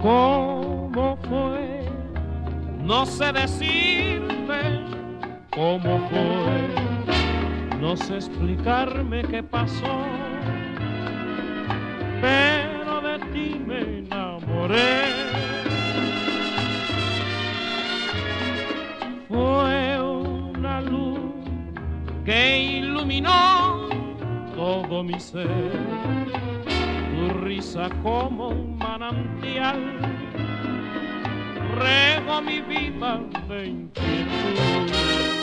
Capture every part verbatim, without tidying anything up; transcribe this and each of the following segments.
¿Cómo fue? No sé decirte cómo fue, no sé explicarme qué pasó, pero de ti me enamoré. Fue una luz que iluminó todo mi ser, tu risa como un manantial regó mi vida de inquietud.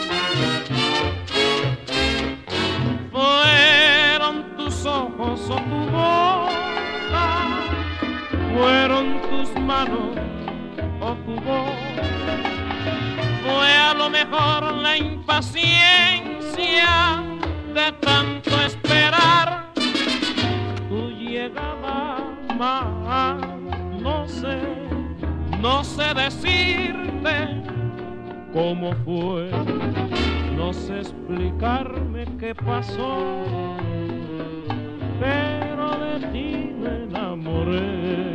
Fueron tus ojos o tu boca, fueron tus manos o tu voz, fue a lo mejor la impaciencia de tanto esperar tu llegada más. No sé, no sé decirte cómo fue, no sé explicarme qué pasó, pero de ti me enamoré.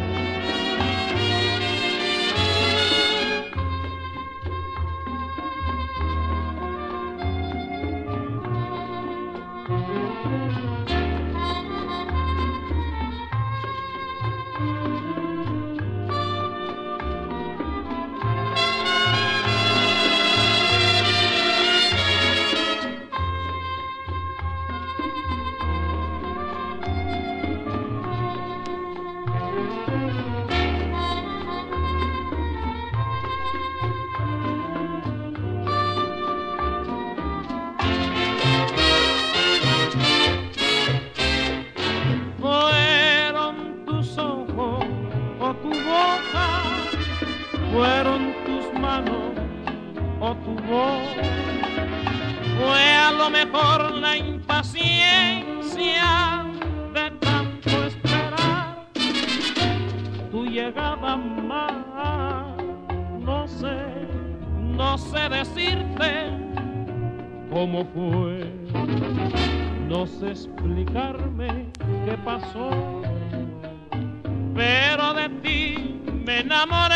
Fueron tus manos o tu voz, fue a lo mejor la impaciencia de tanto esperar tu llegada más. No sé, no sé decirte cómo fue, no sé explicarme qué pasó, pero de ti me enamoré.